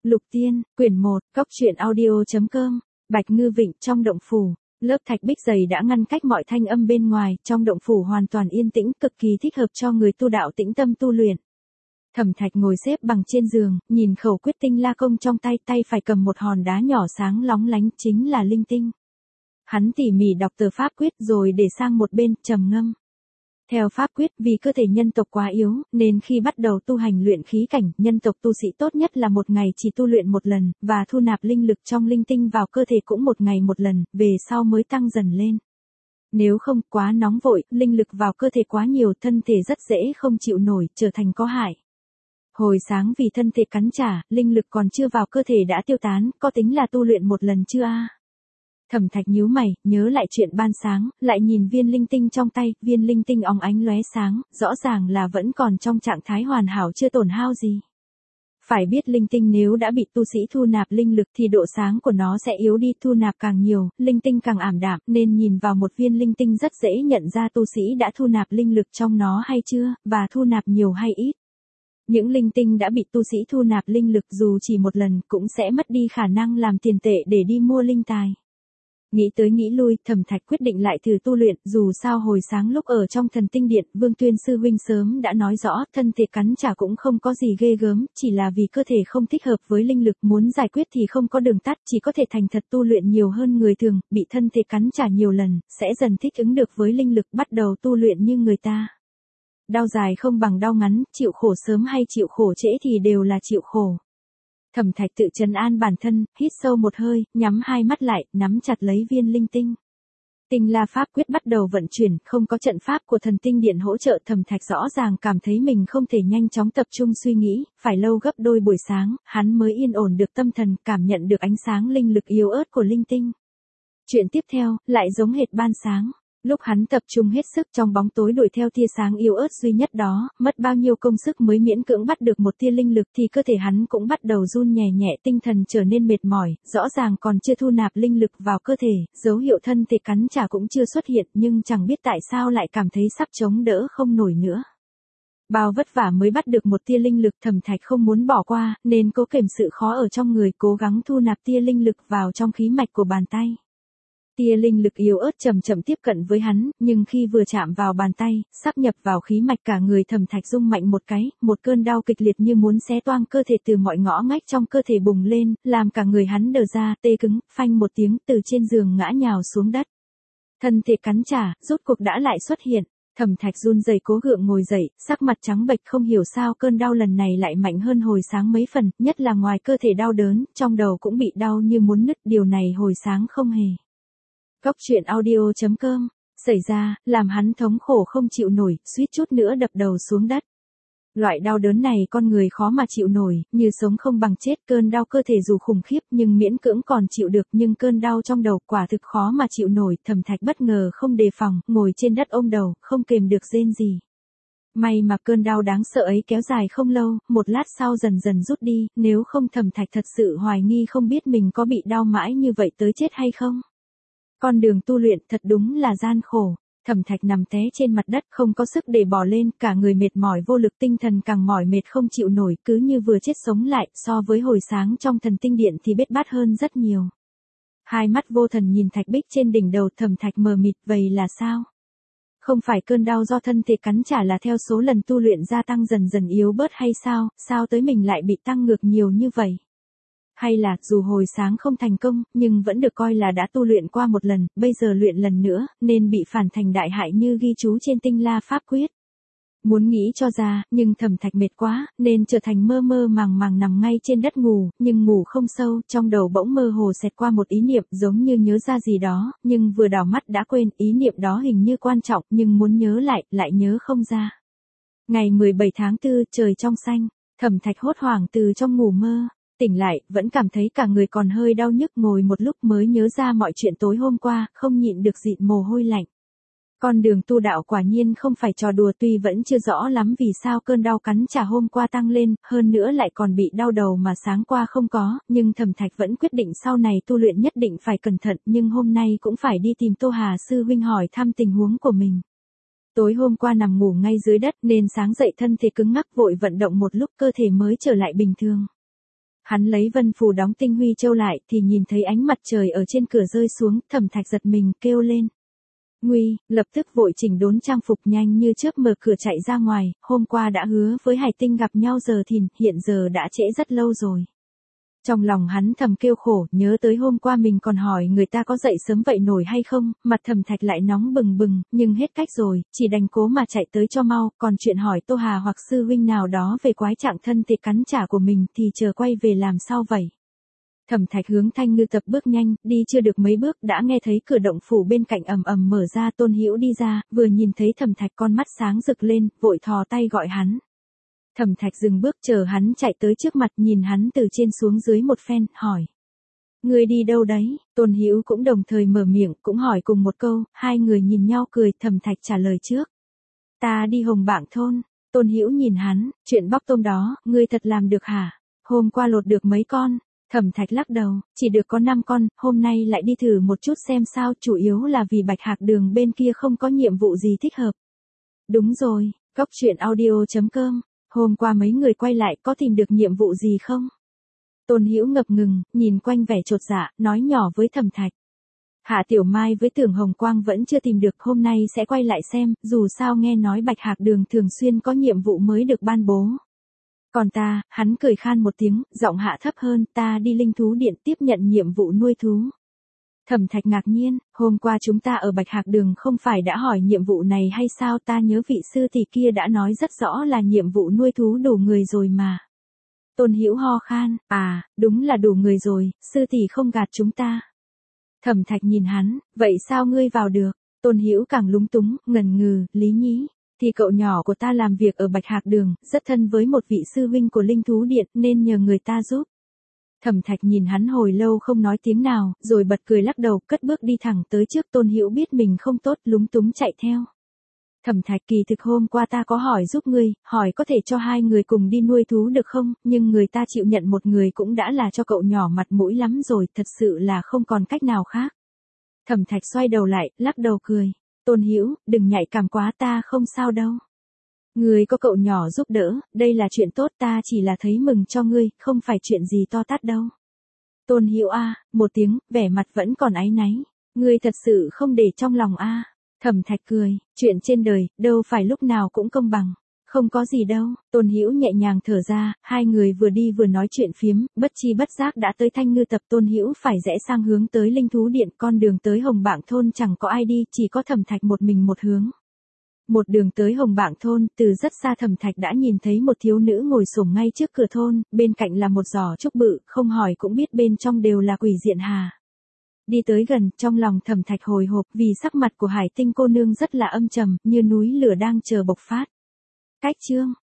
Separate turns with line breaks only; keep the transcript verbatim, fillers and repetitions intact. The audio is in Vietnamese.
Lục Tiên, quyển một, cóc truyện audio chấm com, Bạch Ngư Vịnh trong động phủ. Lớp thạch bích dày đã ngăn cách mọi thanh âm bên ngoài, trong động phủ hoàn toàn yên tĩnh, cực kỳ thích hợp cho người tu đạo tĩnh tâm tu luyện. Thẩm Thạch ngồi xếp bằng trên giường, nhìn khẩu quyết tinh la công trong tay, tay phải cầm một hòn đá nhỏ sáng lóng lánh, chính là linh tinh. Hắn tỉ mỉ đọc tờ pháp quyết rồi để sang một bên, trầm ngâm. Theo pháp quyết, vì cơ thể nhân tộc quá yếu, nên khi bắt đầu tu hành luyện khí cảnh, nhân tộc tu sĩ tốt nhất là một ngày chỉ tu luyện một lần, và thu nạp linh lực trong linh tinh vào cơ thể cũng một ngày một lần, về sau mới tăng dần lên. Nếu không, quá nóng vội, linh lực vào cơ thể quá nhiều, thân thể rất dễ không chịu nổi, trở thành có hại. Hồi sáng vì thân thể cắn trả, linh lực còn chưa vào cơ thể đã tiêu tán, có tính là tu luyện một lần chưa a? Thẩm Thạch nhíu mày, nhớ lại chuyện ban sáng, lại nhìn viên linh tinh trong tay, viên linh tinh óng ánh lóe sáng, rõ ràng là vẫn còn trong trạng thái hoàn hảo chưa tổn hao gì. Phải biết linh tinh nếu đã bị tu sĩ thu nạp linh lực thì độ sáng của nó sẽ yếu đi, thu nạp càng nhiều, linh tinh càng ảm đạm, nên nhìn vào một viên linh tinh rất dễ nhận ra tu sĩ đã thu nạp linh lực trong nó hay chưa, và thu nạp nhiều hay ít. Những linh tinh đã bị tu sĩ thu nạp linh lực dù chỉ một lần cũng sẽ mất đi khả năng làm tiền tệ để đi mua linh tài. Nghĩ tới nghĩ lui, Thẩm Thạch quyết định lại thử tu luyện, dù sao hồi sáng lúc ở trong thần tinh điện, Vương Tuyên sư huynh sớm đã nói rõ, thân thể cắn trả cũng không có gì ghê gớm, chỉ là vì cơ thể không thích hợp với linh lực, muốn giải quyết thì không có đường tắt, chỉ có thể thành thật tu luyện nhiều hơn người thường, bị thân thể cắn trả nhiều lần, sẽ dần thích ứng được với linh lực, bắt đầu tu luyện như người ta. Đau dài không bằng đau ngắn, chịu khổ sớm hay chịu khổ trễ thì đều là chịu khổ. Thẩm Thạch tự trấn an bản thân, hít sâu một hơi, nhắm hai mắt lại, nắm chặt lấy viên linh tinh. Tinh la pháp quyết bắt đầu vận chuyển, không có trận pháp của thần tinh điện hỗ trợ, Thẩm Thạch rõ ràng cảm thấy mình không thể nhanh chóng tập trung suy nghĩ, phải lâu gấp đôi buổi sáng, hắn mới yên ổn được tâm thần, cảm nhận được ánh sáng linh lực yếu ớt của linh tinh. Chuyện tiếp theo, lại giống hệt ban sáng. Lúc hắn tập trung hết sức trong bóng tối đuổi theo tia sáng yếu ớt duy nhất đó, mất bao nhiêu công sức mới miễn cưỡng bắt được một tia linh lực thì cơ thể hắn cũng bắt đầu run nhẹ nhẹ, tinh thần trở nên mệt mỏi, rõ ràng còn chưa thu nạp linh lực vào cơ thể, dấu hiệu thân thể cắn trả cũng chưa xuất hiện, nhưng chẳng biết tại sao lại cảm thấy sắp chống đỡ không nổi nữa. Bao vất vả mới bắt được một tia linh lực, Thẩm Thạch không muốn bỏ qua, nên cố kềm sự khó ở trong người, cố gắng thu nạp tia linh lực vào trong khí mạch của bàn tay. Tia linh lực yếu ớt chậm chậm tiếp cận với hắn, nhưng khi vừa chạm vào bàn tay, sắp nhập vào khí mạch cả người Thẩm Thạch rung mạnh một cái, một cơn đau kịch liệt như muốn xé toang cơ thể từ mọi ngõ ngách trong cơ thể bùng lên, làm cả người hắn đờ ra, tê cứng, phanh một tiếng từ trên giường ngã nhào xuống đất. Thân thể cắn trả, rốt cuộc đã lại xuất hiện. Thẩm Thạch run rẩy cố gượng ngồi dậy, sắc mặt trắng bệch, không hiểu sao cơn đau lần này lại mạnh hơn hồi sáng mấy phần, nhất là ngoài cơ thể đau đớn, trong đầu cũng bị đau như muốn nứt, điều này hồi sáng không hề. Cóc truyện audio chấm com, xảy ra, làm hắn thống khổ không chịu nổi, suýt chút nữa đập đầu xuống đất. Loại đau đớn này con người khó mà chịu nổi, như sống không bằng chết, cơn đau cơ thể dù khủng khiếp nhưng miễn cưỡng còn chịu được, nhưng cơn đau trong đầu quả thực khó mà chịu nổi, Thẩm Thạch bất ngờ không đề phòng, ngồi trên đất ôm đầu, không kềm được rên gì. May mà cơn đau đáng sợ ấy kéo dài không lâu, một lát sau dần dần rút đi, nếu không Thẩm Thạch thật sự hoài nghi không biết mình có bị đau mãi như vậy tới chết hay không. Con đường tu luyện thật đúng là gian khổ. Thẩm Thạch nằm té trên mặt đất không có sức để bò lên, cả người mệt mỏi vô lực, tinh thần càng mỏi mệt không chịu nổi, cứ như vừa chết sống lại, so với hồi sáng trong thần tinh điện thì bết bát hơn rất nhiều. Hai mắt vô thần nhìn thạch bích trên đỉnh đầu, Thẩm Thạch mờ mịt, vậy là sao? Không phải cơn đau do thân thể cắn trả là theo số lần tu luyện gia tăng dần dần yếu bớt hay sao, sao tới mình lại bị tăng ngược nhiều như vậy? Hay là, dù hồi sáng không thành công, nhưng vẫn được coi là đã tu luyện qua một lần, bây giờ luyện lần nữa, nên bị phản thành đại hại như ghi chú trên tinh la pháp quyết. Muốn nghĩ cho ra, nhưng Thẩm Thạch mệt quá, nên trở thành mơ mơ màng màng nằm ngay trên đất ngủ, nhưng ngủ không sâu, trong đầu bỗng mơ hồ xẹt qua một ý niệm giống như nhớ ra gì đó, nhưng vừa đảo mắt đã quên, ý niệm đó hình như quan trọng, nhưng muốn nhớ lại, lại nhớ không ra. Ngày mười bảy tháng tư, trời trong xanh, Thẩm Thạch hốt hoảng từ trong ngủ mơ. Tỉnh lại, vẫn cảm thấy cả người còn hơi đau nhức, ngồi một lúc mới nhớ ra mọi chuyện tối hôm qua, không nhịn được dịt mồ hôi lạnh. Con đường tu đạo quả nhiên không phải trò đùa, tuy vẫn chưa rõ lắm vì sao cơn đau cắn trả hôm qua tăng lên, hơn nữa lại còn bị đau đầu mà sáng qua không có, nhưng Thẩm Thạch vẫn quyết định sau này tu luyện nhất định phải cẩn thận, nhưng hôm nay cũng phải đi tìm Tô Hà sư huynh hỏi thăm tình huống của mình. Tối hôm qua nằm ngủ ngay dưới đất nên sáng dậy thân thể cứng ngắc, vội vận động một lúc cơ thể mới trở lại bình thường. Hắn lấy vân phù đóng tinh huy châu lại thì nhìn thấy ánh mặt trời ở trên cửa rơi xuống, Thẩm Thạch giật mình kêu lên. Nguy, lập tức vội chỉnh đốn trang phục nhanh như chớp mở cửa chạy ra ngoài, hôm qua đã hứa với Hải Tinh gặp nhau giờ thìn, hiện giờ đã trễ rất lâu rồi. Trong lòng hắn thầm kêu khổ, nhớ tới hôm qua mình còn hỏi người ta có dậy sớm vậy nổi hay không, mặt Thẩm Thạch lại nóng bừng bừng, nhưng hết cách rồi, chỉ đành cố mà chạy tới cho mau, còn chuyện hỏi Tô Hà hoặc sư huynh nào đó về quái trạng thân tệ cắn trả của mình thì chờ quay về làm sao vậy. Thẩm Thạch hướng Thanh Ngư Tập bước nhanh, đi chưa được mấy bước đã nghe thấy cửa động phủ bên cạnh ầm ầm mở ra, Tôn Hữu đi ra, vừa nhìn thấy Thẩm Thạch con mắt sáng rực lên, vội thò tay gọi hắn. Thẩm Thạch dừng bước chờ hắn chạy tới trước mặt, nhìn hắn từ trên xuống dưới một phen, hỏi. Người đi đâu đấy? Tôn Hữu cũng đồng thời mở miệng, cũng hỏi cùng một câu, hai người nhìn nhau cười, Thẩm Thạch trả lời trước. Ta đi Hồng Bảng thôn. Tôn Hữu nhìn hắn, chuyện bóc tôm đó, ngươi thật làm được hả? Hôm qua lột được mấy con? Thẩm Thạch lắc đầu, chỉ được có năm con, hôm nay lại đi thử một chút xem sao, chủ yếu là vì Bạch Hạc Đường bên kia không có nhiệm vụ gì thích hợp. Đúng rồi, Cốc Truyện Audio chấm com, hôm qua mấy người quay lại có tìm được nhiệm vụ gì không? Tôn Hữu ngập ngừng, nhìn quanh vẻ chột dạ, nói nhỏ với Thẩm Thạch. Hạ Tiểu Mai với Tưởng Hồng Quang vẫn chưa tìm được, hôm nay sẽ quay lại xem, dù sao nghe nói Bạch Hạc Đường thường xuyên có nhiệm vụ mới được ban bố. Còn ta, hắn cười khan một tiếng, giọng hạ thấp hơn, ta đi linh thú điện tiếp nhận nhiệm vụ nuôi thú. Thẩm Thạch ngạc nhiên, hôm qua chúng ta ở Bạch Hạc Đường không phải đã hỏi nhiệm vụ này hay sao, ta nhớ vị sư tỷ kia đã nói rất rõ là nhiệm vụ nuôi thú đủ người rồi mà. Tôn Hữu ho khan, à, đúng là đủ người rồi, sư tỷ không gạt chúng ta. Thẩm Thạch nhìn hắn, vậy sao ngươi vào được? Tôn Hữu càng lúng túng, ngần ngừ, Lý Nhĩ. Thì cậu nhỏ của ta làm việc ở Bạch Hạc Đường, rất thân với một vị sư huynh của linh thú điện nên nhờ người ta giúp. Thẩm Thạch nhìn hắn hồi lâu không nói tiếng nào, rồi bật cười lắc đầu, cất bước đi thẳng tới trước. Tôn Hữu biết mình không tốt, lúng túng chạy theo. Thẩm Thạch, kỳ thực hôm qua ta có hỏi giúp ngươi, hỏi có thể cho hai người cùng đi nuôi thú được không, nhưng người ta chịu nhận một người cũng đã là cho cậu nhỏ mặt mũi lắm rồi, thật sự là không còn cách nào khác. Thẩm Thạch xoay đầu lại, lắc đầu cười. Tôn Hữu, đừng nhạy cảm quá, ta không sao đâu. Ngươi có cậu nhỏ giúp đỡ, đây là chuyện tốt, ta chỉ là thấy mừng cho ngươi, không phải chuyện gì to tát đâu. Tôn Hữu a, một tiếng, vẻ mặt vẫn còn áy náy. Ngươi thật sự không để trong lòng a. Thẩm Thạch cười, chuyện trên đời, đâu phải lúc nào cũng công bằng. Không có gì đâu, Tôn Hữu nhẹ nhàng thở ra, hai người vừa đi vừa nói chuyện phiếm, bất chi bất giác đã tới Thanh Ngư Tập. Tôn Hữu phải rẽ sang hướng tới linh thú điện, con đường tới Hồng Bảng thôn chẳng có ai đi, chỉ có Thẩm Thạch một mình một hướng. Một đường tới Hồng Bảng thôn, từ rất xa Thẩm Thạch đã nhìn thấy một thiếu nữ ngồi xổm ngay trước cửa thôn, bên cạnh là một giỏ trúc bự, không hỏi cũng biết bên trong đều là quỷ diện hà. Đi tới gần, trong lòng Thẩm Thạch hồi hộp, vì sắc mặt của Hải Tinh cô nương rất là âm trầm, như núi lửa đang chờ bộc phát. Cách chương